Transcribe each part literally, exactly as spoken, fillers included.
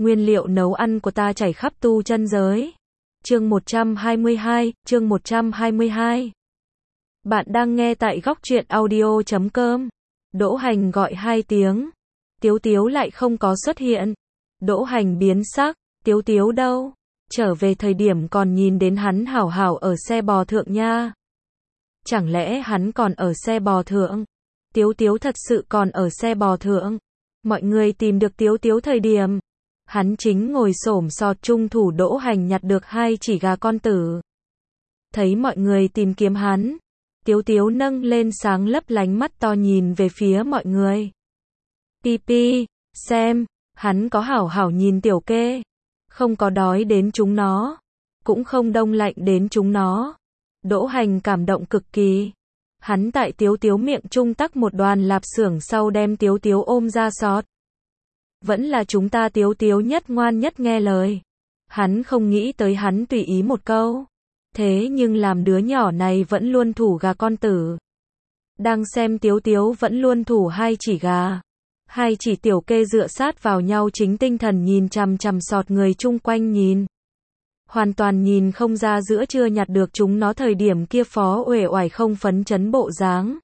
Nguyên liệu nấu ăn của ta chảy khắp tu chân giới. Chương một trăm hai mươi hai, chương một trăm hai mươi hai. Bạn đang nghe tại góc truyện audio chấm com. Đỗ Hành gọi hai tiếng. Tiếu Tiếu lại không có xuất hiện. Đỗ Hành biến sắc, Tiếu Tiếu đâu? Trở về thời điểm còn nhìn đến hắn hảo hảo ở xe bò thượng nha. Chẳng lẽ hắn còn ở xe bò thượng? Tiếu Tiếu thật sự còn ở xe bò thượng. Mọi người tìm được Tiếu Tiếu thời điểm hắn chính ngồi xổm sọt trung thủ Đỗ Hành nhặt được hai chỉ gà con tử. Thấy mọi người tìm kiếm hắn, Tiếu Tiếu nâng lên sáng lấp lánh mắt to nhìn về phía mọi người. Pi pi, xem, hắn có hảo hảo nhìn tiểu kê, không có đói đến chúng nó, cũng không đông lạnh đến chúng nó. Đỗ Hành cảm động cực kỳ. Hắn tại Tiếu Tiếu miệng trung tắc một đoàn lạp xưởng sau đem Tiếu Tiếu ôm ra sọt. Vẫn là chúng ta Tiếu Tiếu nhất ngoan nhất nghe lời. Hắn không nghĩ tới hắn tùy ý một câu. Thế nhưng làm đứa nhỏ này vẫn luôn thủ gà con tử. Đang xem Tiếu Tiếu vẫn luôn thủ hai chỉ gà. Hai chỉ tiểu kê dựa sát vào nhau chính tinh thần nhìn chằm chằm sọt người chung quanh nhìn. Hoàn toàn nhìn không ra giữa chưa nhặt được chúng nó thời điểm kia phó uể oải không phấn chấn bộ dáng.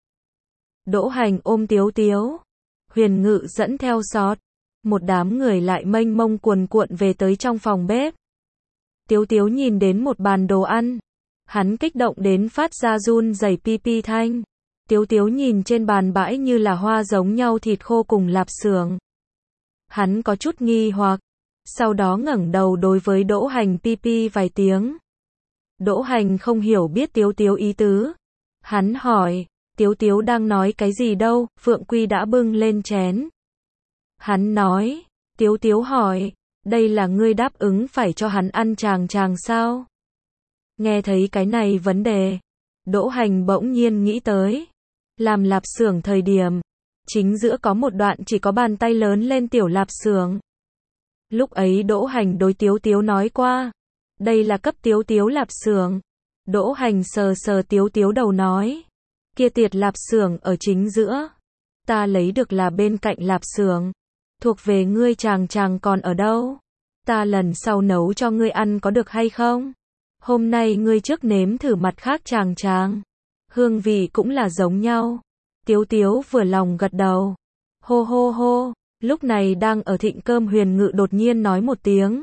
Đỗ Hành ôm Tiếu Tiếu. Huyền Ngự dẫn theo sọt. Một đám người lại mênh mông cuồn cuộn về tới trong phòng bếp. Tiếu Tiếu nhìn đến một bàn đồ ăn. Hắn kích động đến phát ra run rẩy pi pi thanh. Tiếu Tiếu nhìn trên bàn bãi như là hoa giống nhau thịt khô cùng lạp xưởng. Hắn có chút nghi hoặc. Sau đó ngẩng đầu đối với Đỗ Hành pi pi vài tiếng. Đỗ Hành không hiểu biết Tiếu Tiếu ý tứ. Hắn hỏi, Tiếu Tiếu đang nói cái gì đâu? Phượng Quy đã bưng lên chén. Hắn nói, Tiếu Tiếu hỏi, đây là ngươi đáp ứng phải cho hắn ăn chàng chàng sao? Nghe thấy cái này vấn đề, Đỗ Hành bỗng nhiên nghĩ tới. Làm lạp xưởng thời điểm, chính giữa có một đoạn chỉ có bàn tay lớn lên tiểu lạp xưởng. Lúc ấy Đỗ Hành đối Tiếu Tiếu nói qua, đây là cấp Tiếu Tiếu lạp xưởng. Đỗ Hành sờ sờ Tiếu Tiếu đầu nói, kia tiệt lạp xưởng ở chính giữa. Ta lấy được là bên cạnh lạp xưởng. Thuộc về ngươi chàng chàng còn ở đâu? Ta lần sau nấu cho ngươi ăn có được hay không? Hôm nay ngươi trước nếm thử mặt khác chàng chàng. Hương vị cũng là giống nhau. Tiếu Tiếu vừa lòng gật đầu. Hô hô hô, lúc này đang ở thịnh cơm Huyền Ngự đột nhiên nói một tiếng.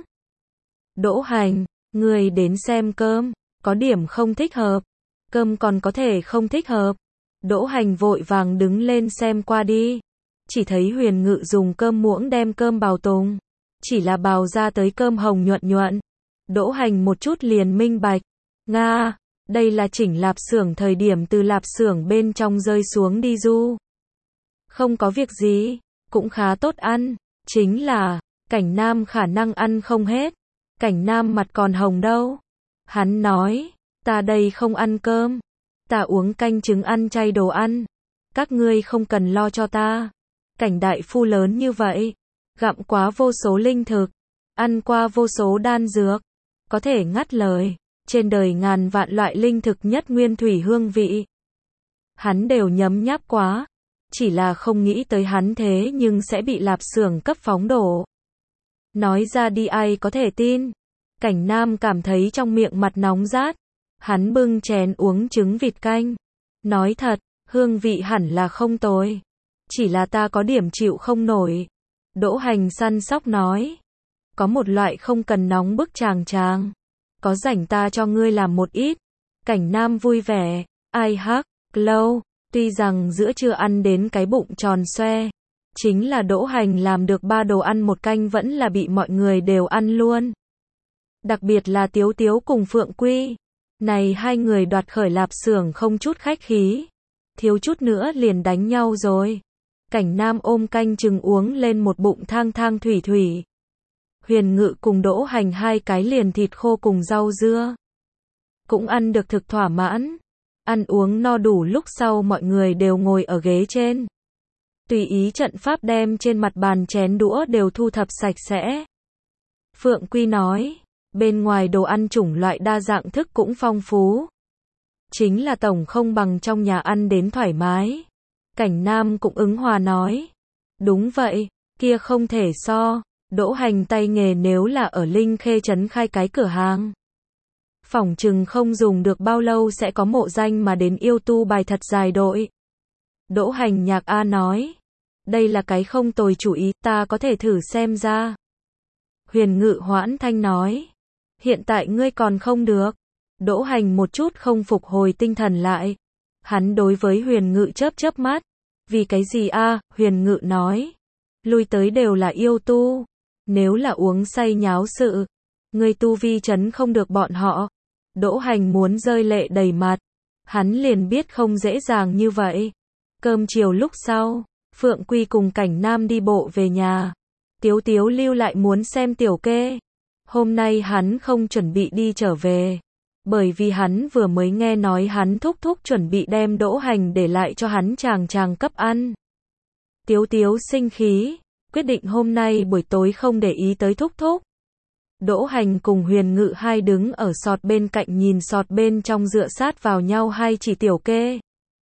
Đỗ Hành, ngươi đến xem cơm, có điểm không thích hợp. Cơm còn có thể không thích hợp. Đỗ Hành vội vàng đứng lên xem qua đi. Chỉ thấy Huyền Ngự dùng cơm muỗng đem cơm bào tùng. Chỉ là bào ra tới cơm hồng nhuận nhuận. Đỗ Hành một chút liền minh bạch. Nga, đây là chỉnh lạp xưởng thời điểm từ lạp xưởng bên trong rơi xuống đi du. Không có việc gì, cũng khá tốt ăn. Chính là, Cảnh Nam khả năng ăn không hết. Cảnh Nam mặt còn hồng đâu. Hắn nói, ta đây không ăn cơm. Ta uống canh trứng ăn chay đồ ăn. Các ngươi không cần lo cho ta. Cảnh đại phu lớn như vậy, gặm quá vô số linh thực, ăn qua vô số đan dược, có thể ngắt lời, trên đời ngàn vạn loại linh thực nhất nguyên thủy hương vị. Hắn đều nhấm nháp quá, chỉ là không nghĩ tới hắn thế nhưng sẽ bị lạp xưởng cấp phóng đổ. Nói ra đi ai có thể tin. Cảnh Nam cảm thấy trong miệng mặt nóng rát, hắn bưng chén uống trứng vịt canh. Nói thật, hương vị hẳn là không tồi. Chỉ là ta có điểm chịu không nổi. Đỗ Hành săn sóc nói. Có một loại không cần nóng bức chàng chàng. Có rảnh ta cho ngươi làm một ít. Cảnh Nam vui vẻ. Ai hắc, lâu. Tuy rằng giữa trưa ăn đến cái bụng tròn xoe. Chính là Đỗ Hành làm được ba đồ ăn một canh vẫn là bị mọi người đều ăn luôn. Đặc biệt là Tiếu Tiếu cùng Phượng Quy. Này hai người đoạt khởi lạp xưởng không chút khách khí. Thiếu chút nữa liền đánh nhau rồi. Cảnh Nam ôm canh trứng uống lên một bụng thang thang thủy thủy. Huyền Ngự cùng Đỗ Hành hai cái liền thịt khô cùng rau dưa. Cũng ăn được thực thỏa mãn. Ăn uống no đủ lúc sau mọi người đều ngồi ở ghế trên. Tùy ý trận pháp đem trên mặt bàn chén đũa đều thu thập sạch sẽ. Phượng Quy nói, bên ngoài đồ ăn chủng loại đa dạng thức cũng phong phú. Chính là tổng không bằng trong nhà ăn đến thoải mái. Cảnh Nam cũng ứng hòa nói. Đúng vậy, kia không thể so. Đỗ Hành tay nghề nếu là ở Linh Khê trấn khai cái cửa hàng, phỏng chừng không dùng được bao lâu sẽ có mộ danh mà đến yêu tu bài thật dài đội. Đỗ Hành Nhạc A nói, đây là cái không tồi chủ ý, ta có thể thử xem ra. Huyền Ngự hoãn thanh nói, hiện tại ngươi còn không được. Đỗ Hành một chút không phục hồi tinh thần lại. Hắn đối với Huyền Ngự chớp chớp mắt. Vì cái gì a? Huyền Ngự nói, lui tới đều là yêu tu. Nếu là uống say nháo sự, ngươi tu vi trấn không được bọn họ. Đỗ Hành muốn rơi lệ đầy mặt. Hắn liền biết không dễ dàng như vậy. Cơm chiều lúc sau, Phượng Quy cùng Cảnh Nam đi bộ về nhà. Tiếu Tiếu lưu lại muốn xem Tiểu Kê. Hôm nay hắn không chuẩn bị đi trở về, bởi vì hắn vừa mới nghe nói hắn thúc thúc chuẩn bị đem Đỗ Hành để lại cho hắn chàng chàng cấp ăn. Tiếu Tiếu sinh khí, quyết định hôm nay buổi tối không để ý tới thúc thúc. Đỗ Hành cùng Huyền Ngự hai đứng ở sọt bên cạnh nhìn sọt bên trong dựa sát vào nhau hai chỉ Tiểu Kê.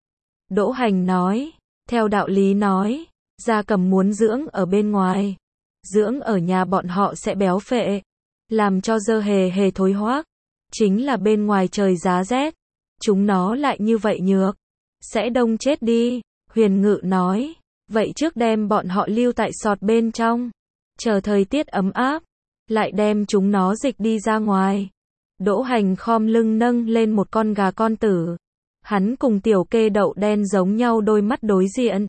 Đỗ Hành nói, theo đạo lý nói, gia cầm muốn dưỡng ở bên ngoài, dưỡng ở nhà bọn họ sẽ béo phệ, làm cho dơ hề hề thối hoác. Chính là bên ngoài trời giá rét, chúng nó lại như vậy nhược, sẽ đông chết đi. Huyền Ngự nói, vậy trước đem bọn họ lưu tại sọt bên trong, chờ thời tiết ấm áp, lại đem chúng nó dịch đi ra ngoài. Đỗ Hành khom lưng nâng lên một con gà con tử. Hắn cùng Tiểu Kê đậu đen giống nhau đôi mắt đối diện.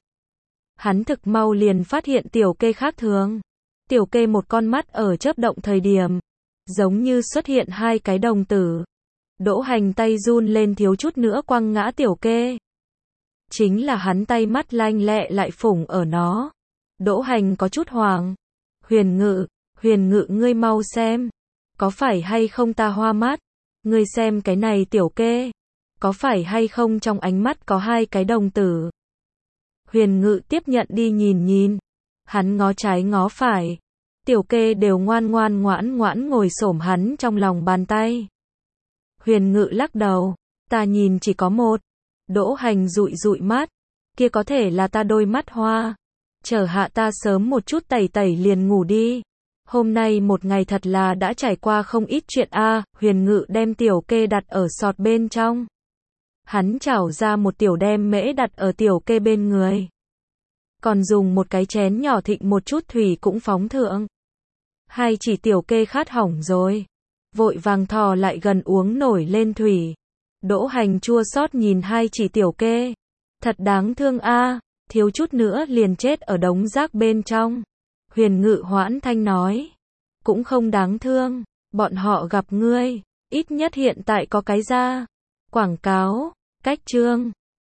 Hắn thực mau liền phát hiện Tiểu Kê khác thường. Tiểu Kê một con mắt ở chớp động thời điểm, giống như xuất hiện hai cái đồng tử. Đỗ Hành tay run lên thiếu chút nữa quăng ngã Tiểu Kê. Chính là hắn tay mắt lanh lẹ lại phủng ở nó. Đỗ Hành có chút hoảng. Huyền Ngự, Huyền Ngự ngươi mau xem. Có phải hay không ta hoa mắt? Ngươi xem cái này Tiểu Kê. Có phải hay không trong ánh mắt có hai cái đồng tử? Huyền Ngự tiếp nhận đi nhìn nhìn. Hắn ngó trái ngó phải. Tiểu Kê đều ngoan ngoan ngoãn ngoãn ngồi xổm hắn trong lòng bàn tay. Huyền Ngự lắc đầu, ta nhìn chỉ có một. Đỗ Hành dụi dụi mắt, kia có thể là ta đôi mắt hoa. Chờ hạ ta sớm một chút tẩy tẩy liền ngủ đi. Hôm nay một ngày thật là đã trải qua không ít chuyện a. Huyền Ngự đem Tiểu Kê đặt ở sọt bên trong. Hắn chảo ra một tiểu đem mễ đặt ở Tiểu Kê bên người. Còn dùng một cái chén nhỏ thịnh một chút thủy cũng phóng thượng. Hai chỉ Tiểu Kê khát hỏng rồi, vội vàng thò lại gần uống nổi lên thủy. Đỗ Hành chua xót nhìn hai chỉ Tiểu Kê. Thật đáng thương a, thiếu chút nữa liền chết ở đống rác bên trong. Huyền Ngự hoãn thanh nói, cũng không đáng thương, bọn họ gặp ngươi, ít nhất hiện tại có cái ra. Quảng cáo, cách chương.